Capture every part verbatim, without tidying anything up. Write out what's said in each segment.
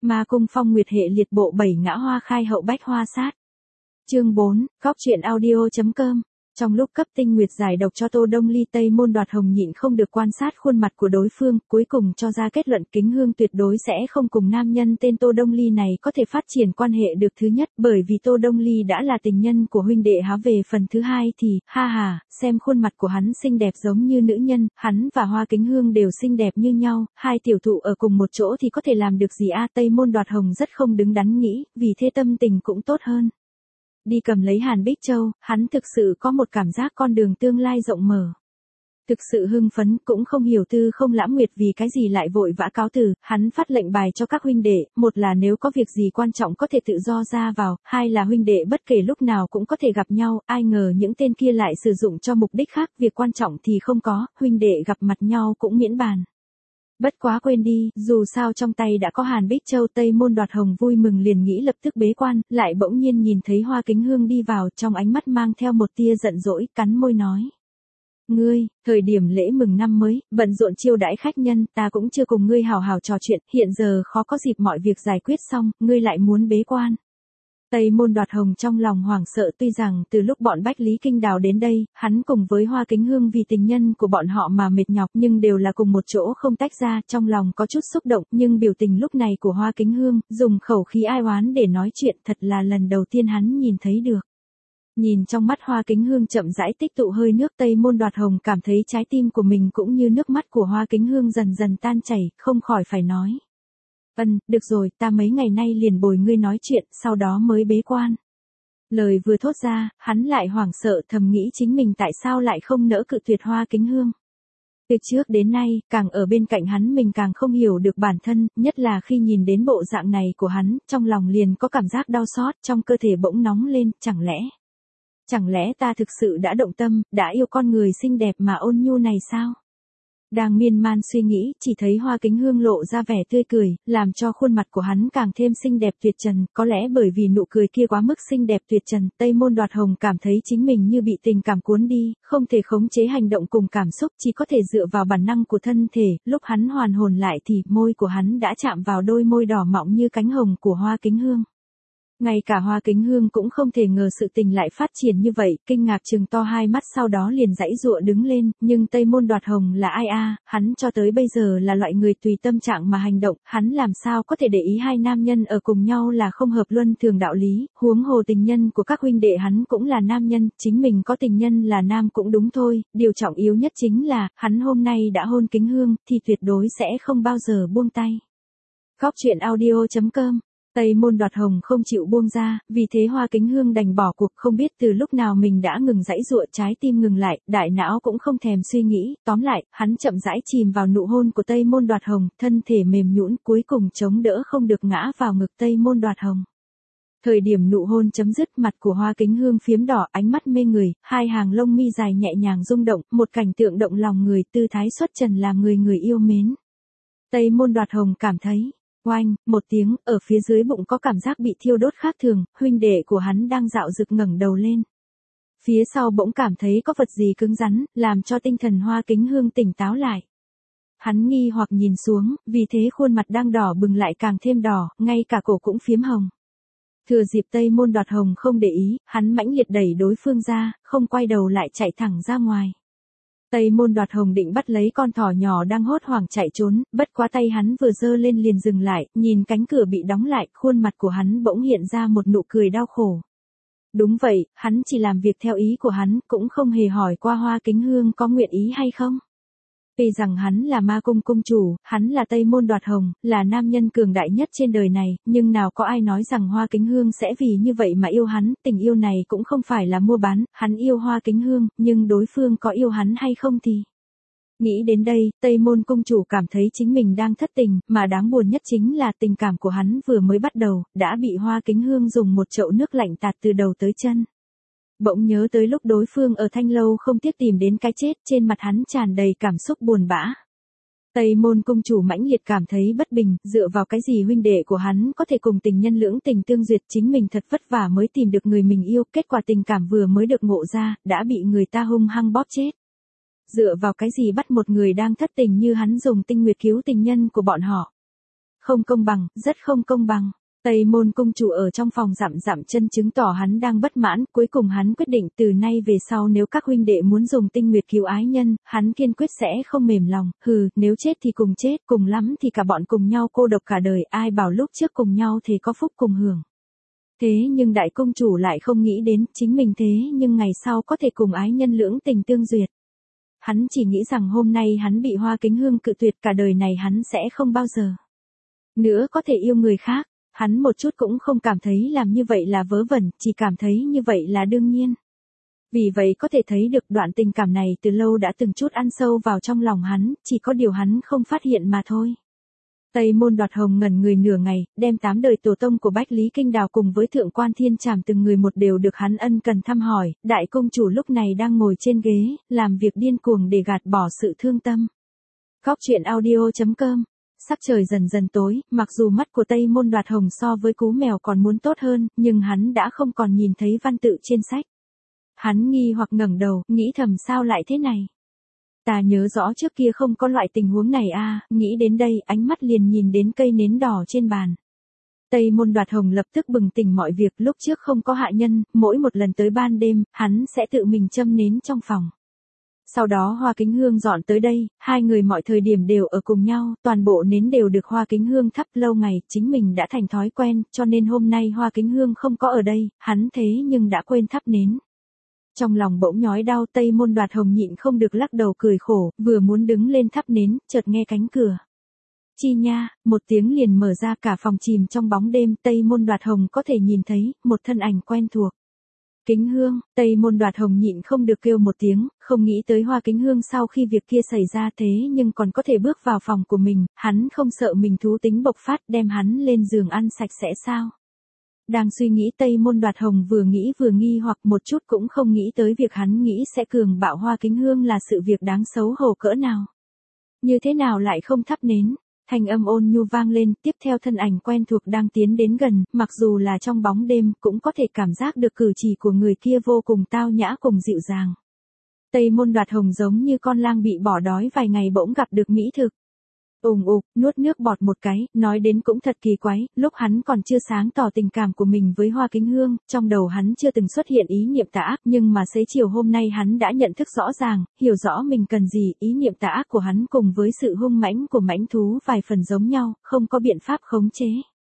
Ma cung phong nguyệt hệ liệt bộ bảy ngã hoa khai hậu bách hoa sát. Chương bốn, Góc truyện audio.com. Trong lúc cấp tinh nguyệt giải độc cho Tô Đông Ly, Tây Môn Đoạt Hồng nhịn không được quan sát khuôn mặt của đối phương, cuối cùng cho ra kết luận Kính Hương tuyệt đối sẽ không cùng nam nhân tên Tô Đông Ly này có thể phát triển quan hệ được. Thứ nhất, bởi vì Tô Đông Ly đã là tình nhân của huynh đệ há. Về phần thứ hai thì, ha ha, xem khuôn mặt của hắn xinh đẹp giống như nữ nhân, hắn và Hoa Kính Hương đều xinh đẹp như nhau, hai tiểu thụ ở cùng một chỗ thì có thể làm được gì a? Tây Môn Đoạt Hồng rất không đứng đắn nghĩ, vì thế tâm tình cũng tốt hơn. Đi cầm lấy Hàn Bích Châu, hắn thực sự có một cảm giác con đường tương lai rộng mở. Thực sự hưng phấn, cũng không hiểu Tư Không Lãm Nguyệt vì cái gì lại vội vã cáo từ, hắn phát lệnh bài cho các huynh đệ, một là nếu có việc gì quan trọng có thể tự do ra vào, hai là huynh đệ bất kể lúc nào cũng có thể gặp nhau, ai ngờ những tên kia lại sử dụng cho mục đích khác, việc quan trọng thì không có, huynh đệ gặp mặt nhau cũng miễn bàn. Bất quá quên đi, dù sao trong tay đã có Hàn Bích Châu. Tây Môn Đoạt Hồng vui mừng liền nghĩ lập tức bế quan, lại bỗng nhiên nhìn thấy Hoa Kính Hương đi vào, trong ánh mắt mang theo một tia giận dỗi, cắn môi nói. Ngươi, thời điểm lễ mừng năm mới, bận rộn chiêu đãi khách nhân, ta cũng chưa cùng ngươi hào hào trò chuyện, hiện giờ khó có dịp mọi việc giải quyết xong, ngươi lại muốn bế quan. Tây Môn Đoạt Hồng trong lòng hoảng sợ, tuy rằng từ lúc bọn Bách Lý Kinh Đào đến đây, hắn cùng với Hoa Kính Hương vì tình nhân của bọn họ mà mệt nhọc, nhưng đều là cùng một chỗ không tách ra, trong lòng có chút xúc động, nhưng biểu tình lúc này của Hoa Kính Hương, dùng khẩu khí ai oán để nói chuyện, thật là lần đầu tiên hắn nhìn thấy được. Nhìn trong mắt Hoa Kính Hương chậm rãi tích tụ hơi nước, Tây Môn Đoạt Hồng cảm thấy trái tim của mình cũng như nước mắt của Hoa Kính Hương dần dần tan chảy, không khỏi phải nói. Ân, được rồi, ta mấy ngày nay liền bồi ngươi nói chuyện, sau đó mới bế quan. Lời vừa thốt ra, hắn lại hoảng sợ thầm nghĩ chính mình tại sao lại không nỡ cự tuyệt Hoa Kính Hương. Từ trước đến nay, càng ở bên cạnh hắn mình càng không hiểu được bản thân, nhất là khi nhìn đến bộ dạng này của hắn, trong lòng liền có cảm giác đau xót, trong cơ thể bỗng nóng lên, chẳng lẽ... Chẳng lẽ ta thực sự đã động tâm, đã yêu con người xinh đẹp mà ôn nhu này sao? Đang miên man suy nghĩ, chỉ thấy Hoa Kính Hương lộ ra vẻ tươi cười, làm cho khuôn mặt của hắn càng thêm xinh đẹp tuyệt trần, có lẽ bởi vì nụ cười kia quá mức xinh đẹp tuyệt trần, Tây Môn Đoạt Hồng cảm thấy chính mình như bị tình cảm cuốn đi, không thể khống chế hành động cùng cảm xúc, chỉ có thể dựa vào bản năng của thân thể, lúc hắn hoàn hồn lại thì môi của hắn đã chạm vào đôi môi đỏ mọng như cánh hồng của Hoa Kính Hương. Ngay cả Hoa Kính Hương cũng không thể ngờ sự tình lại phát triển như vậy, kinh ngạc trừng to hai mắt, sau đó liền giãy giụa đứng lên, nhưng Tây Môn Đoạt Hồng là ai a? Hắn cho tới bây giờ là loại người tùy tâm trạng mà hành động, hắn làm sao có thể để ý hai nam nhân ở cùng nhau là không hợp luân thường đạo lý, huống hồ tình nhân của các huynh đệ hắn cũng là nam nhân, chính mình có tình nhân là nam cũng đúng thôi, điều trọng yếu nhất chính là, hắn hôm nay đã hôn Kính Hương, thì tuyệt đối sẽ không bao giờ buông tay. Góc truyện audio.com. Tây Môn Đoạt Hồng không chịu buông ra, vì thế Hoa Kính Hương đành bỏ cuộc, không biết từ lúc nào mình đã ngừng giãy giụa, trái tim ngừng lại, đại não cũng không thèm suy nghĩ, tóm lại, hắn chậm rãi chìm vào nụ hôn của Tây Môn Đoạt Hồng, thân thể mềm nhũn, cuối cùng chống đỡ không được ngã vào ngực Tây Môn Đoạt Hồng. Thời điểm nụ hôn chấm dứt, mặt của Hoa Kính Hương phiếm đỏ, ánh mắt mê người, hai hàng lông mi dài nhẹ nhàng rung động, một cảnh tượng động lòng người, tư thái xuất trần làm người người yêu mến. Tây Môn Đoạt Hồng cảm thấy oanh, một tiếng, ở phía dưới bụng có cảm giác bị thiêu đốt khác thường, huynh đệ của hắn đang dạo dực ngẩng đầu lên. Phía sau bỗng cảm thấy có vật gì cứng rắn, làm cho tinh thần Hoa Kính Hương tỉnh táo lại. Hắn nghi hoặc nhìn xuống, vì thế khuôn mặt đang đỏ bừng lại càng thêm đỏ, ngay cả cổ cũng phiếm hồng. Thừa dịp Tây Môn Đoạt Hồng không để ý, hắn mãnh liệt đẩy đối phương ra, không quay đầu lại chạy thẳng ra ngoài. Tây Môn Đoạt Hồng định bắt lấy con thỏ nhỏ đang hốt hoảng chạy trốn, bất quá tay hắn vừa giơ lên liền dừng lại, nhìn cánh cửa bị đóng lại, khuôn mặt của hắn bỗng hiện ra một nụ cười đau khổ. Đúng vậy, hắn chỉ làm việc theo ý của hắn, cũng không hề hỏi qua Hoa Kính Hương có nguyện ý hay không. Tuy rằng hắn là Ma Cung cung chủ, hắn là Tây Môn Đoạt Hồng, là nam nhân cường đại nhất trên đời này, nhưng nào có ai nói rằng Hoa Kính Hương sẽ vì như vậy mà yêu hắn, tình yêu này cũng không phải là mua bán, hắn yêu Hoa Kính Hương, nhưng đối phương có yêu hắn hay không thì... Nghĩ đến đây, Tây Môn cung chủ cảm thấy chính mình đang thất tình, mà đáng buồn nhất chính là tình cảm của hắn vừa mới bắt đầu, đã bị Hoa Kính Hương dùng một chậu nước lạnh tạt từ đầu tới chân. Bỗng nhớ tới lúc đối phương ở Thanh Lâu không tiếc tìm đến cái chết, trên mặt hắn tràn đầy cảm xúc buồn bã. Tây Môn cung chủ mãnh liệt cảm thấy bất bình, dựa vào cái gì huynh đệ của hắn có thể cùng tình nhân lưỡng tình tương duyệt, chính mình thật vất vả mới tìm được người mình yêu, kết quả tình cảm vừa mới được ngộ ra, đã bị người ta hung hăng bóp chết. Dựa vào cái gì bắt một người đang thất tình như hắn dùng tinh nguyệt cứu tình nhân của bọn họ. Không công bằng, rất không công bằng. Tây Môn cung chủ ở trong phòng dặm dặm chân chứng tỏ hắn đang bất mãn, cuối cùng hắn quyết định từ nay về sau nếu các huynh đệ muốn dùng tinh nguyệt cứu ái nhân, hắn kiên quyết sẽ không mềm lòng, hừ, nếu chết thì cùng chết, cùng lắm thì cả bọn cùng nhau cô độc cả đời, ai bảo lúc trước cùng nhau thì có phúc cùng hưởng. Thế nhưng đại công chủ lại không nghĩ đến, chính mình thế nhưng ngày sau có thể cùng ái nhân lưỡng tình tương duyệt. Hắn chỉ nghĩ rằng hôm nay hắn bị Hoa Kính Hương cự tuyệt, cả đời này hắn sẽ không bao giờ nữa có thể yêu người khác. Hắn một chút cũng không cảm thấy làm như vậy là vớ vẩn, chỉ cảm thấy như vậy là đương nhiên. Vì vậy có thể thấy được đoạn tình cảm này từ lâu đã từng chút ăn sâu vào trong lòng hắn, chỉ có điều hắn không phát hiện mà thôi. Tây Môn Đoạt Hồng ngẩn người nửa ngày, đem tám đời tổ tông của Bách Lý Kinh Đào cùng với Thượng Quan Thiên Trảm từng người một đều được hắn ân cần thăm hỏi, đại công chủ lúc này đang ngồi trên ghế, làm việc điên cuồng để gạt bỏ sự thương tâm. Góc truyện audio chấm com. Sắc trời dần dần tối, mặc dù mắt của Tây Môn Đoạt Hồng so với cú mèo còn muốn tốt hơn, nhưng hắn đã không còn nhìn thấy văn tự trên sách. Hắn nghi hoặc ngẩng đầu, nghĩ thầm sao lại thế này. Ta nhớ rõ trước kia không có loại tình huống này a, nghĩ đến đây, ánh mắt liền nhìn đến cây nến đỏ trên bàn. Tây Môn Đoạt Hồng lập tức bừng tỉnh mọi việc, lúc trước không có hạ nhân, mỗi một lần tới ban đêm, hắn sẽ tự mình châm nến trong phòng. Sau đó Hoa Kính Hương dọn tới đây, hai người mọi thời điểm đều ở cùng nhau, toàn bộ nến đều được Hoa Kính Hương thắp lâu ngày, chính mình đã thành thói quen, cho nên hôm nay Hoa Kính Hương không có ở đây, hắn thế nhưng đã quên thắp nến. Trong lòng bỗng nhói đau, Tây Môn Đoạt Hồng nhịn không được lắc đầu cười khổ, vừa muốn đứng lên thắp nến, chợt nghe cánh cửa. Chi nha, một tiếng liền mở ra, cả phòng chìm trong bóng đêm, Tây Môn Đoạt Hồng có thể nhìn thấy, một thân ảnh quen thuộc. Kính Hương, Tây Môn Đoạt Hồng nhịn không được kêu một tiếng, không nghĩ tới Hoa Kính Hương sau khi việc kia xảy ra thế nhưng còn có thể bước vào phòng của mình, hắn không sợ mình thú tính bộc phát đem hắn lên giường ăn sạch sẽ sao. Đang suy nghĩ Tây Môn Đoạt Hồng vừa nghĩ vừa nghi hoặc một chút cũng không nghĩ tới việc hắn nghĩ sẽ cường bạo Hoa Kính Hương là sự việc đáng xấu hổ cỡ nào. Như thế nào lại không thắp nến? Thanh âm ôn nhu vang lên, tiếp theo thân ảnh quen thuộc đang tiến đến gần, mặc dù là trong bóng đêm, cũng có thể cảm giác được cử chỉ của người kia vô cùng tao nhã cùng dịu dàng. Tây Môn Đoạt Hồng giống như con lang bị bỏ đói vài ngày bỗng gặp được mỹ thực. Ùng ục, nuốt nước bọt một cái, nói đến cũng thật kỳ quái, lúc hắn còn chưa sáng tỏ tình cảm của mình với Hoa Kính Hương, trong đầu hắn chưa từng xuất hiện ý niệm tà ác, nhưng mà xế chiều hôm nay hắn đã nhận thức rõ ràng, hiểu rõ mình cần gì, ý niệm tà ác của hắn cùng với sự hung mãnh của mãnh thú vài phần giống nhau, không có biện pháp khống chế.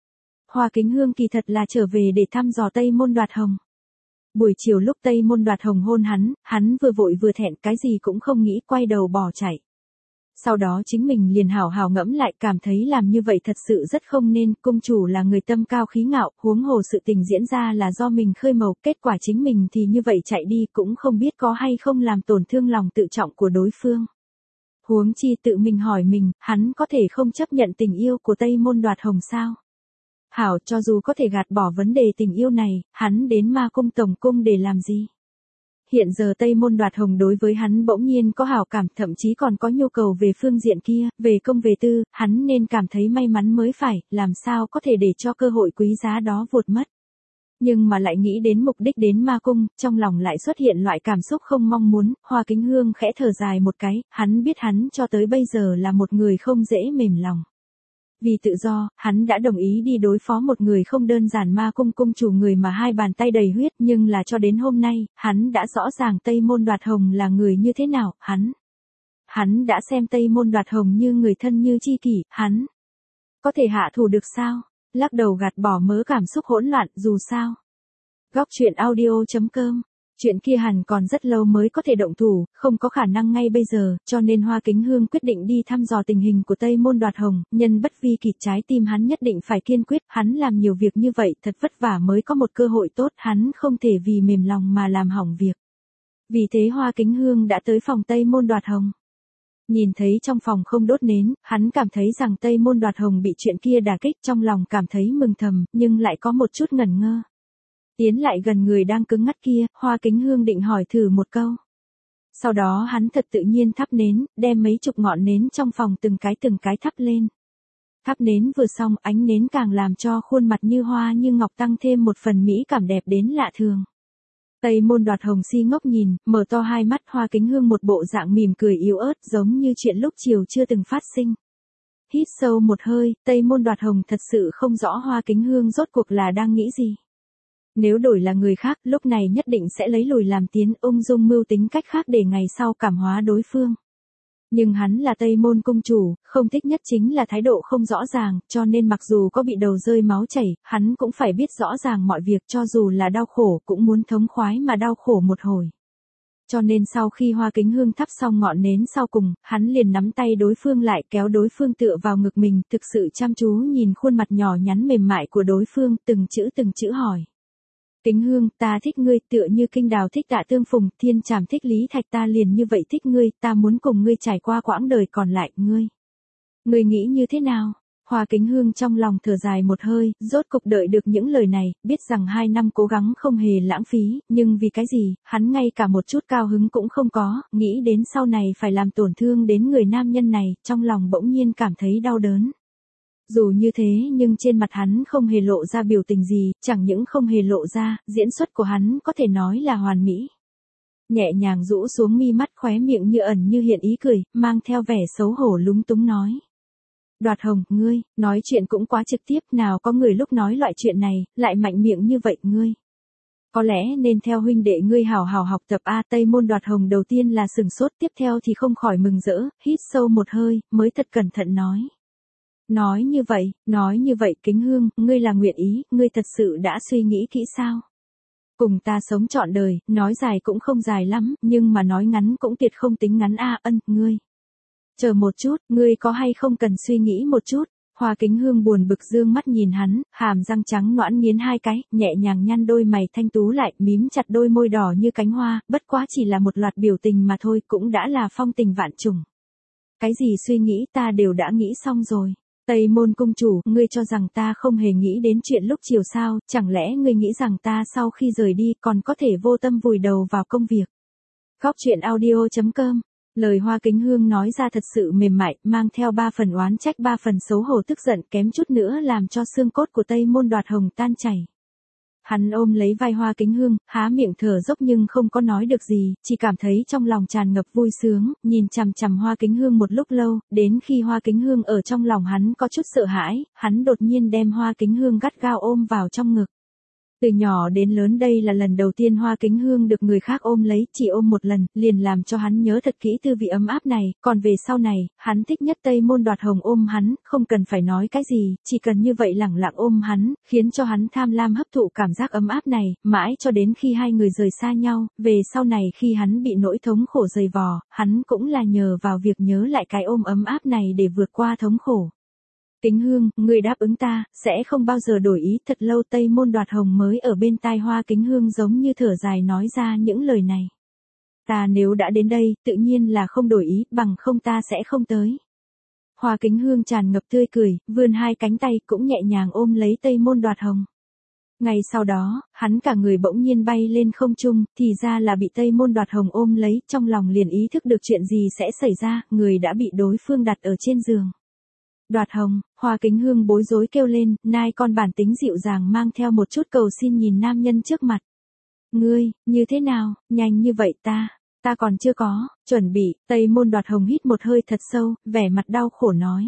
Hoa Kính Hương kỳ thật là trở về để thăm dò Tây Môn Đoạt Hồng. Buổi chiều lúc Tây Môn Đoạt Hồng hôn hắn, hắn vừa vội vừa thẹn, cái gì cũng không nghĩ, quay đầu bỏ chạy. Sau đó chính mình liền hào hào ngẫm lại, cảm thấy làm như vậy thật sự rất không nên, cung chủ là người tâm cao khí ngạo, huống hồ sự tình diễn ra là do mình khơi mào, kết quả chính mình thì như vậy chạy đi cũng không biết có hay không làm tổn thương lòng tự trọng của đối phương. Huống chi tự mình hỏi mình, hắn có thể không chấp nhận tình yêu của Tây Môn Đoạt Hồng sao? Hảo, cho dù có thể gạt bỏ vấn đề tình yêu này, hắn đến Ma Cung Tổng Cung để làm gì? Hiện giờ Tây Môn Đoạt Hồng đối với hắn bỗng nhiên có hảo cảm, thậm chí còn có nhu cầu về phương diện kia, về công về tư, hắn nên cảm thấy may mắn mới phải, làm sao có thể để cho cơ hội quý giá đó vụt mất. Nhưng mà lại nghĩ đến mục đích đến Ma Cung, trong lòng lại xuất hiện loại cảm xúc không mong muốn, Hoa Kính Hương khẽ thở dài một cái, hắn biết hắn cho tới bây giờ là một người không dễ mềm lòng. Vì tự do, hắn đã đồng ý đi đối phó một người không đơn giản, Ma Cung cung chủ, người mà hai bàn tay đầy huyết, nhưng là cho đến hôm nay, hắn đã rõ ràng Tây Môn Đoạt Hồng là người như thế nào, hắn. Hắn đã xem Tây Môn Đoạt Hồng như người thân như chi kỷ, hắn. Có thể hạ thủ được sao? Lắc đầu gạt bỏ mớ cảm xúc hỗn loạn, dù sao. Góc truyện audio chấm com. Chuyện kia hẳn còn rất lâu mới có thể động thủ, không có khả năng ngay bây giờ, cho nên Hoa Kính Hương quyết định đi thăm dò tình hình của Tây Môn Đoạt Hồng, nhân bất vi kỷ, trái tim hắn nhất định phải kiên quyết, hắn làm nhiều việc như vậy, thật vất vả mới có một cơ hội tốt, hắn không thể vì mềm lòng mà làm hỏng việc. Vì thế Hoa Kính Hương đã tới phòng Tây Môn Đoạt Hồng. Nhìn thấy trong phòng không đốt nến, hắn cảm thấy rằng Tây Môn Đoạt Hồng bị chuyện kia đả kích, trong lòng cảm thấy mừng thầm, nhưng lại có một chút ngần ngơ. Tiến lại gần người đang cứng ngắc kia, Hoa Kính Hương định hỏi thử một câu. Sau đó hắn thật tự nhiên thắp nến, đem mấy chục ngọn nến trong phòng từng cái từng cái thắp lên. Thắp nến vừa xong, ánh nến càng làm cho khuôn mặt như hoa như ngọc tăng thêm một phần mỹ cảm đẹp đến lạ thường. Tây Môn Đoạt Hồng si ngốc nhìn, mở to hai mắt, Hoa Kính Hương một bộ dạng mỉm cười yếu ớt giống như chuyện lúc chiều chưa từng phát sinh. hít sâu một hơi, Tây Môn Đoạt Hồng thật sự không rõ Hoa Kính Hương rốt cuộc là đang nghĩ gì. Nếu đổi là người khác, lúc này nhất định sẽ lấy lùi làm tiến, ung dung mưu tính cách khác để ngày sau cảm hóa đối phương. Nhưng hắn là Tây Môn cung chủ, không thích nhất chính là thái độ không rõ ràng, cho nên mặc dù có bị đầu rơi máu chảy, hắn cũng phải biết rõ ràng mọi việc, cho dù là đau khổ cũng muốn thống khoái mà đau khổ một hồi. Cho nên sau khi Hoa Kính Hương thắp xong ngọn nến sau cùng, hắn liền nắm tay đối phương lại, kéo đối phương tựa vào ngực mình, thực sự chăm chú nhìn khuôn mặt nhỏ nhắn mềm mại của đối phương, từng chữ từng chữ hỏi. Kính Hương, ta thích ngươi, tựa như Kinh Đào thích Tạ Tương Phùng, Thiên Trảm thích Lý Thạch, ta liền như vậy thích ngươi, ta muốn cùng ngươi trải qua quãng đời còn lại, ngươi. Ngươi nghĩ như thế nào? Hoa Kính Hương trong lòng thở dài một hơi, rốt cục đợi được những lời này, biết rằng hai năm cố gắng không hề lãng phí, nhưng vì cái gì, hắn ngay cả một chút cao hứng cũng không có, nghĩ đến sau này phải làm tổn thương đến người nam nhân này, trong lòng bỗng nhiên cảm thấy đau đớn. Dù như thế nhưng trên mặt hắn không hề lộ ra biểu tình gì, chẳng những không hề lộ ra, diễn xuất của hắn có thể nói là hoàn mỹ. Nhẹ nhàng rũ xuống mi mắt, khóe miệng như ẩn như hiện ý cười, mang theo vẻ xấu hổ lúng túng nói. Đoạt Hồng, ngươi, nói chuyện cũng quá trực tiếp, nào có người lúc nói loại chuyện này, lại mạnh miệng như vậy, ngươi. Có lẽ nên theo huynh đệ ngươi hào hào học tập A. Tây Môn Đoạt Hồng đầu tiên là sừng sốt, tiếp theo thì không khỏi mừng rỡ, hít sâu một hơi, mới thật cẩn thận nói. Nói như vậy, nói như vậy Kính Hương, ngươi là nguyện ý, ngươi thật sự đã suy nghĩ kỹ sao? Cùng ta sống trọn đời, nói dài cũng không dài lắm, nhưng mà nói ngắn cũng tuyệt không tính ngắn a. Ân, ngươi. Chờ một chút, ngươi có hay không cần suy nghĩ một chút? Hoa Kính Hương buồn bực dương mắt nhìn hắn, hàm răng trắng nõn nghiến hai cái, nhẹ nhàng nhăn đôi mày thanh tú lại, mím chặt đôi môi đỏ như cánh hoa, bất quá chỉ là một loạt biểu tình mà thôi, cũng đã là phong tình vạn trùng. Cái gì suy nghĩ ta đều đã nghĩ xong rồi. Tây Môn cung chủ, ngươi cho rằng ta không hề nghĩ đến chuyện lúc chiều sao, chẳng lẽ ngươi nghĩ rằng ta sau khi rời đi còn có thể vô tâm vùi đầu vào công việc. Góc truyện audio chấm com. Lời Hoa Kính Hương nói ra thật sự mềm mại, mang theo ba phần oán trách ba phần xấu hổ tức giận, kém chút nữa làm cho xương cốt của Tây Môn Đoạt Hồng tan chảy. Hắn ôm lấy vai Hoa Kính Hương, há miệng thở dốc nhưng không có nói được gì, chỉ cảm thấy trong lòng tràn ngập vui sướng, nhìn chằm chằm Hoa Kính Hương một lúc lâu, đến khi Hoa Kính Hương ở trong lòng hắn có chút sợ hãi, hắn đột nhiên đem Hoa Kính Hương gắt gao ôm vào trong ngực. Từ nhỏ đến lớn đây là lần đầu tiên Hoa Kính Hương được người khác ôm lấy, chỉ ôm một lần, liền làm cho hắn nhớ thật kỹ tư vị ấm áp này, còn về sau này, hắn thích nhất Tây Môn Đoạt Hồng ôm hắn, không cần phải nói cái gì, chỉ cần như vậy lẳng lặng ôm hắn, khiến cho hắn tham lam hấp thụ cảm giác ấm áp này, mãi cho đến khi hai người rời xa nhau, về sau này khi hắn bị nỗi thống khổ dày vò, hắn cũng là nhờ vào việc nhớ lại cái ôm ấm áp này để vượt qua thống khổ. Kính Hương, ngươi đáp ứng ta, sẽ không bao giờ đổi ý. Thật lâu Tây Môn Đoạt Hồng mới ở bên tai Hoa Kính Hương giống như thở dài nói ra những lời này. Ta nếu đã đến đây, tự nhiên là không đổi ý, bằng không ta sẽ không tới. Hoa Kính Hương tràn ngập tươi cười, vươn hai cánh tay cũng nhẹ nhàng ôm lấy Tây Môn Đoạt Hồng. Ngay sau đó, hắn cả người bỗng nhiên bay lên không trung, thì ra là bị Tây Môn Đoạt Hồng ôm lấy, trong lòng liền ý thức được chuyện gì sẽ xảy ra, người đã bị đối phương đặt ở trên giường. Đoạt Hồng, Hoa Kính Hương bối rối kêu lên, nai con bản tính dịu dàng mang theo một chút cầu xin nhìn nam nhân trước mặt. Ngươi, như thế nào, nhanh như vậy ta, ta còn chưa có, chuẩn bị, Tây Môn Đoạt Hồng hít một hơi thật sâu, vẻ mặt đau khổ nói.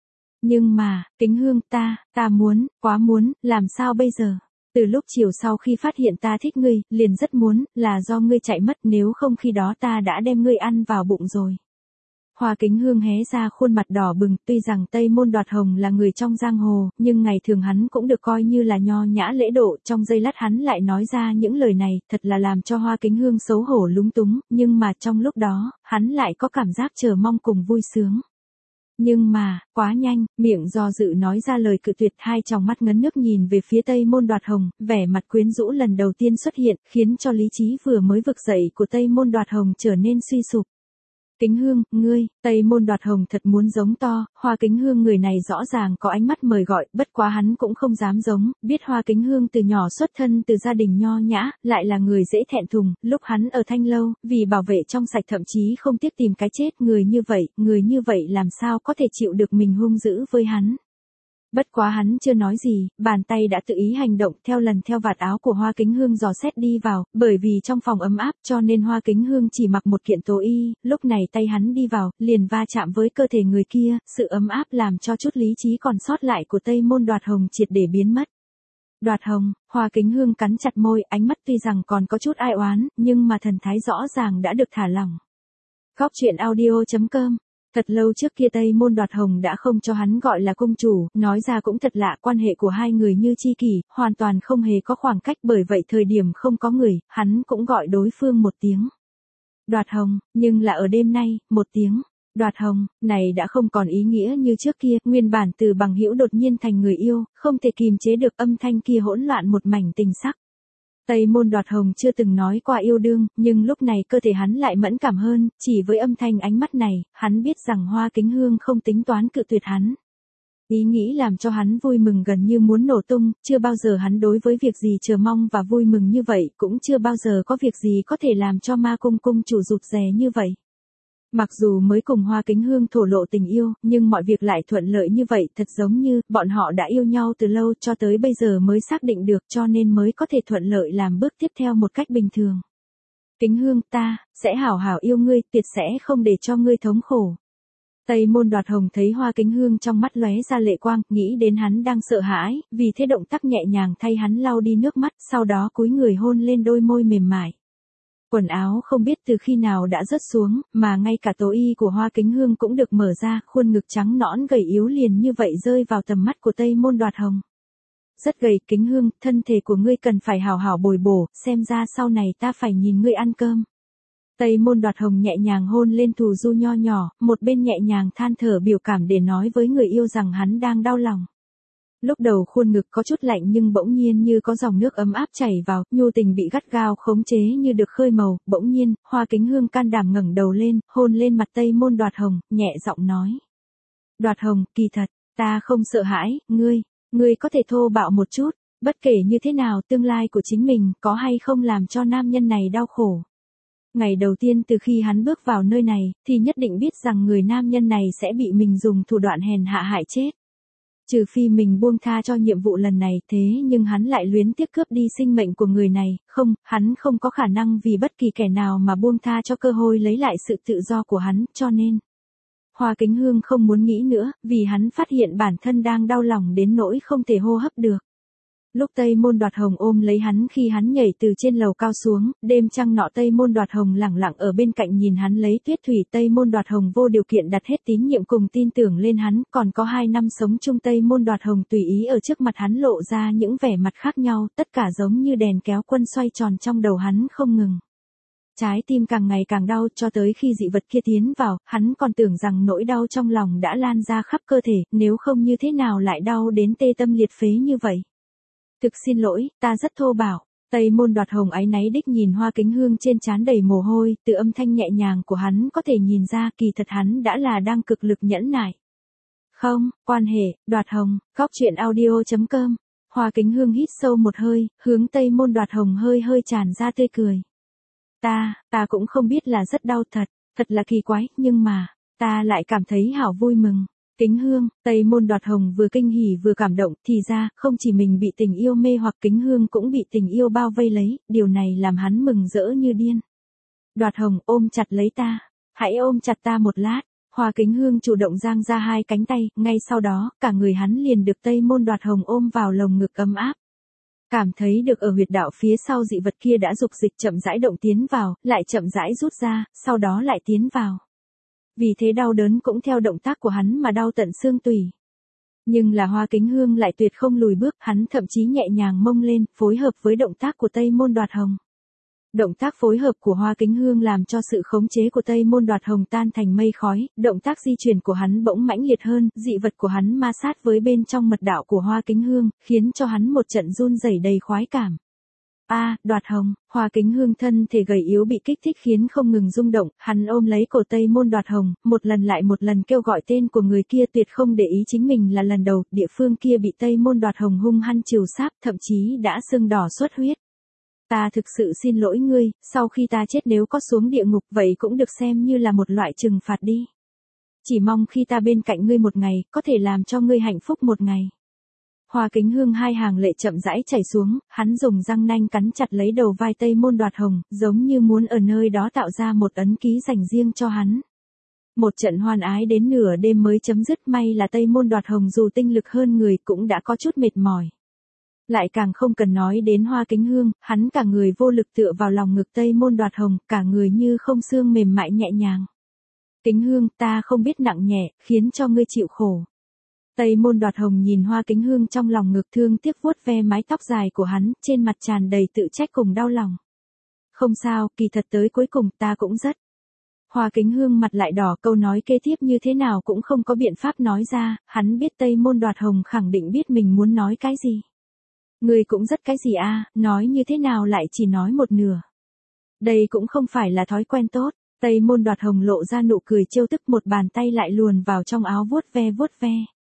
Nhưng mà, Kính Hương ta, ta muốn, quá muốn, làm sao bây giờ? Từ lúc chiều sau khi phát hiện ta thích ngươi, liền rất muốn, là do ngươi chạy mất, nếu không khi đó ta đã đem ngươi ăn vào bụng rồi. Hoa Kính Hương hé ra khuôn mặt đỏ bừng, tuy rằng Tây Môn Đoạt Hồng là người trong giang hồ, nhưng ngày thường hắn cũng được coi như là nho nhã lễ độ, trong giây lát hắn lại nói ra những lời này, thật là làm cho Hoa Kính Hương xấu hổ lúng túng, nhưng mà trong lúc đó, hắn lại có cảm giác chờ mong cùng vui sướng. Nhưng mà, quá nhanh, miệng do dự nói ra lời cự tuyệt, hai tròng mắt ngấn nước nhìn về phía Tây Môn Đoạt Hồng, vẻ mặt quyến rũ lần đầu tiên xuất hiện, khiến cho lý trí vừa mới vực dậy của Tây Môn Đoạt Hồng trở nên suy sụp. Kính Hương, ngươi, Tây Môn Đoạt Hồng thật muốn giống to, Hoa Kính Hương người này rõ ràng có ánh mắt mời gọi, bất quá hắn cũng không dám giống, biết Hoa Kính Hương từ nhỏ xuất thân từ gia đình nho nhã, lại là người dễ thẹn thùng, lúc hắn ở Thanh Lâu, vì bảo vệ trong sạch thậm chí không tiếc tìm cái chết, người như vậy, người như vậy làm sao có thể chịu được mình hung dữ với hắn. Bất quá hắn chưa nói gì, bàn tay đã tự ý hành động theo lần theo vạt áo của Hoa Kính Hương dò xét đi vào, bởi vì trong phòng ấm áp cho nên Hoa Kính Hương chỉ mặc một kiện tố y, lúc này tay hắn đi vào, liền va chạm với cơ thể người kia, sự ấm áp làm cho chút lý trí còn sót lại của Tây Môn Đoạt Hồng triệt để biến mất. Đoạt Hồng, Hoa Kính Hương cắn chặt môi, ánh mắt tuy rằng còn có chút ai oán, nhưng mà thần thái rõ ràng đã được thả lỏng. Góc truyện audio chấm com. Thật lâu trước kia Tây Môn Đoạt Hồng đã không cho hắn gọi là công chủ, nói ra cũng thật lạ, quan hệ của hai người như chi kỷ, hoàn toàn không hề có khoảng cách, bởi vậy thời điểm không có người, hắn cũng gọi đối phương một tiếng Đoạt Hồng, nhưng là ở đêm nay, một tiếng Đoạt Hồng này đã không còn ý nghĩa như trước kia, nguyên bản từ bằng hữu đột nhiên thành người yêu, không thể kìm chế được âm thanh kia hỗn loạn một mảnh tình sắc. Tây Môn Đoạt Hồng chưa từng nói qua yêu đương, nhưng lúc này cơ thể hắn lại mẫn cảm hơn, chỉ với âm thanh ánh mắt này, hắn biết rằng Hoa Kính Hương không tính toán cự tuyệt hắn. Ý nghĩ làm cho hắn vui mừng gần như muốn nổ tung, chưa bao giờ hắn đối với việc gì chờ mong và vui mừng như vậy, cũng chưa bao giờ có việc gì có thể làm cho Ma Cung cung chủ rụt rè như vậy. Mặc dù mới cùng Hoa Kính Hương thổ lộ tình yêu, nhưng mọi việc lại thuận lợi như vậy, thật giống như bọn họ đã yêu nhau từ lâu cho tới bây giờ mới xác định được, cho nên mới có thể thuận lợi làm bước tiếp theo một cách bình thường. Kính Hương, ta sẽ hảo hảo yêu ngươi, tuyệt sẽ không để cho ngươi thống khổ. Tây Môn Đoạt Hồng thấy Hoa Kính Hương trong mắt lóe ra lệ quang, nghĩ đến hắn đang sợ hãi, vì thế động tác nhẹ nhàng thay hắn lau đi nước mắt, sau đó cúi người hôn lên đôi môi mềm mại. Quần áo không biết từ khi nào đã rớt xuống, mà ngay cả tố y của Hoa Kính Hương cũng được mở ra, khuôn ngực trắng nõn gầy yếu liền như vậy rơi vào tầm mắt của Tây Môn Đoạt Hồng. Rất gầy, Kính Hương, thân thể của ngươi cần phải hảo hảo bồi bổ, xem ra sau này ta phải nhìn ngươi ăn cơm. Tây Môn Đoạt Hồng nhẹ nhàng hôn lên thù du nho nhỏ, một bên nhẹ nhàng than thở biểu cảm để nói với người yêu rằng hắn đang đau lòng. Lúc đầu khuôn ngực có chút lạnh nhưng bỗng nhiên như có dòng nước ấm áp chảy vào, nhu tình bị gắt gao khống chế như được khơi màu, bỗng nhiên, Hoa Kính Hương can đảm ngẩng đầu lên, hôn lên mặt Tây Môn Đoạt Hồng, nhẹ giọng nói. Đoạt Hồng, kỳ thật, ta không sợ hãi, ngươi, ngươi có thể thô bạo một chút, bất kể như thế nào tương lai của chính mình có hay không làm cho nam nhân này đau khổ. Ngày đầu tiên từ khi hắn bước vào nơi này, thì nhất định biết rằng người nam nhân này sẽ bị mình dùng thủ đoạn hèn hạ hại chết. Trừ phi mình buông tha cho nhiệm vụ lần này, thế nhưng hắn lại luyến tiếc cướp đi sinh mệnh của người này, không, hắn không có khả năng vì bất kỳ kẻ nào mà buông tha cho cơ hội lấy lại sự tự do của hắn, cho nên Hoa Kính Hương không muốn nghĩ nữa, vì hắn phát hiện bản thân đang đau lòng đến nỗi không thể hô hấp được. Lúc Tây Môn Đoạt Hồng ôm lấy hắn khi hắn nhảy từ trên lầu cao xuống, đêm trăng nọ Tây Môn Đoạt Hồng lẳng lặng ở bên cạnh nhìn hắn lấy tuyết thủy, Tây Môn Đoạt Hồng vô điều kiện đặt hết tín nhiệm cùng tin tưởng lên hắn, còn có hai năm sống chung Tây Môn Đoạt Hồng tùy ý ở trước mặt hắn lộ ra những vẻ mặt khác nhau, tất cả giống như đèn kéo quân xoay tròn trong đầu hắn không ngừng. Trái tim càng ngày càng đau cho tới khi dị vật kia tiến vào, hắn còn tưởng rằng nỗi đau trong lòng đã lan ra khắp cơ thể, nếu không như thế nào lại đau đến tê tâm liệt phế như vậy. Thực xin lỗi, ta rất thô bạo. Tây Môn Đoạt Hồng áy náy đích nhìn Hoa Kính Hương trên trán đầy mồ hôi, từ âm thanh nhẹ nhàng của hắn có thể nhìn ra kỳ thật hắn đã là đang cực lực nhẫn nại. Không, quan hệ, Đoạt Hồng, góc truyện audio chấm com. Hoa Kính Hương hít sâu một hơi, hướng Tây Môn Đoạt Hồng hơi hơi tràn ra tươi cười. Ta, ta cũng không biết là rất đau thật, thật là kỳ quái, nhưng mà, ta lại cảm thấy hảo vui mừng. Kính Hương, Tây Môn Đoạt Hồng vừa kinh hỉ vừa cảm động, thì ra, không chỉ mình bị tình yêu mê hoặc Kính Hương cũng bị tình yêu bao vây lấy, điều này làm hắn mừng rỡ như điên. Đoạt Hồng, ôm chặt lấy ta, hãy ôm chặt ta một lát. Hoa Kính Hương chủ động giang ra hai cánh tay, ngay sau đó, cả người hắn liền được Tây Môn Đoạt Hồng ôm vào lồng ngực ấm áp. Cảm thấy được ở huyệt đạo phía sau dị vật kia đã dục dịch chậm rãi động tiến vào, lại chậm rãi rút ra, sau đó lại tiến vào. Vì thế đau đớn cũng theo động tác của hắn mà đau tận xương tủy. Nhưng là Hoa Kính Hương lại tuyệt không lùi bước, hắn thậm chí nhẹ nhàng mông lên, phối hợp với động tác của Tây Môn Đoạt Hồng. Động tác phối hợp của Hoa Kính Hương làm cho sự khống chế của Tây Môn Đoạt Hồng tan thành mây khói, động tác di chuyển của hắn bỗng mãnh liệt hơn, dị vật của hắn ma sát với bên trong mật đạo của Hoa Kính Hương, khiến cho hắn một trận run rẩy đầy khoái cảm. A, à, Đoạt Hồng, Hoa Kính Hương thân thể gầy yếu bị kích thích khiến không ngừng rung động, hắn ôm lấy cổ Tây Môn Đoạt Hồng, một lần lại một lần kêu gọi tên của người kia, tuyệt không để ý chính mình là lần đầu, địa phương kia bị Tây Môn Đoạt Hồng hung hăng trìu sáp, thậm chí đã sưng đỏ xuất huyết. Ta thực sự xin lỗi ngươi, sau khi ta chết nếu có xuống địa ngục vậy cũng được xem như là một loại trừng phạt đi. Chỉ mong khi ta bên cạnh ngươi một ngày, có thể làm cho ngươi hạnh phúc một ngày. Hoa Kính Hương hai hàng lệ chậm rãi chảy xuống, hắn dùng răng nanh cắn chặt lấy đầu vai Tây Môn Đoạt Hồng, giống như muốn ở nơi đó tạo ra một ấn ký dành riêng cho hắn. Một trận hoan ái đến nửa đêm mới chấm dứt, may là Tây Môn Đoạt Hồng dù tinh lực hơn người cũng đã có chút mệt mỏi. Lại càng không cần nói đến Hoa Kính Hương, hắn cả người vô lực tựa vào lòng ngực Tây Môn Đoạt Hồng, cả người như không xương mềm mại nhẹ nhàng. Kính Hương, ta không biết nặng nhẹ, khiến cho ngươi chịu khổ. Tây Môn Đoạt Hồng nhìn Hoa Kính Hương trong lòng ngực, thương tiếc vuốt ve mái tóc dài của hắn, trên mặt tràn đầy tự trách cùng đau lòng. Không sao, kỳ thật tới cuối cùng ta cũng rất. Hoa Kính Hương mặt lại đỏ, câu nói kế tiếp như thế nào cũng không có biện pháp nói ra, hắn biết Tây Môn Đoạt Hồng khẳng định biết mình muốn nói cái gì. Ngươi cũng rất cái gì a, nói như thế nào lại chỉ nói một nửa. Đây cũng không phải là thói quen tốt. Tây Môn Đoạt Hồng lộ ra nụ cười trêu tức, một bàn tay lại luồn vào trong áo vuốt ve vuốt ve.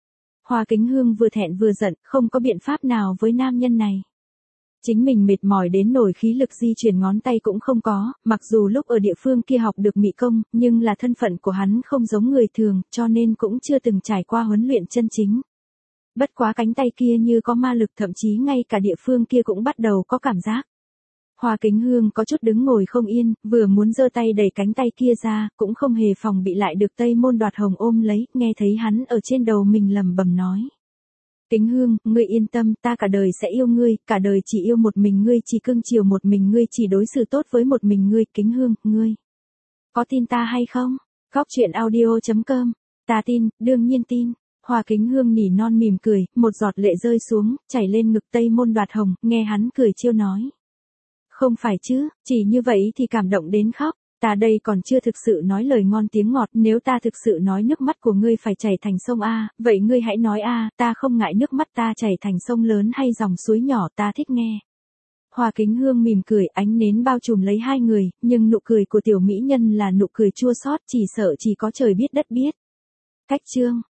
Hoa Kính Hương vừa thẹn vừa giận, không có biện pháp nào với nam nhân này. Chính mình mệt mỏi đến nổi khí lực di chuyển ngón tay cũng không có, mặc dù lúc ở địa phương kia học được mỹ công, nhưng là thân phận của hắn không giống người thường, cho nên cũng chưa từng trải qua huấn luyện chân chính. Bất quá cánh tay kia như có ma lực, thậm chí ngay cả địa phương kia cũng bắt đầu có cảm giác. Hoa Kính Hương có chút đứng ngồi không yên, vừa muốn giơ tay đẩy cánh tay kia ra, cũng không hề phòng bị lại được Tây Môn Đoạt Hồng ôm lấy, nghe thấy hắn ở trên đầu mình lẩm bẩm nói. Kính Hương, ngươi yên tâm, ta cả đời sẽ yêu ngươi, cả đời chỉ yêu một mình ngươi, chỉ cưng chiều một mình ngươi, chỉ đối xử tốt với một mình ngươi. Kính Hương, ngươi có tin ta hay không? Góc truyện audio chấm com. Ta tin, đương nhiên tin. Hoa Kính Hương nỉ non mỉm cười, một giọt lệ rơi xuống, chảy lên ngực Tây Môn Đoạt Hồng, nghe hắn cười trêu nói. Không phải chứ, chỉ như vậy thì cảm động đến khóc. Ta đây còn chưa thực sự nói lời ngon tiếng ngọt, nếu ta thực sự nói nước mắt của ngươi phải chảy thành sông a, vậy ngươi hãy nói a, ta không ngại nước mắt ta chảy thành sông lớn hay dòng suối nhỏ, ta thích nghe. Hoa Kính Hương mỉm cười, ánh nến bao trùm lấy hai người, nhưng nụ cười của tiểu mỹ nhân là nụ cười chua xót, chỉ sợ chỉ có trời biết đất biết. Cách chương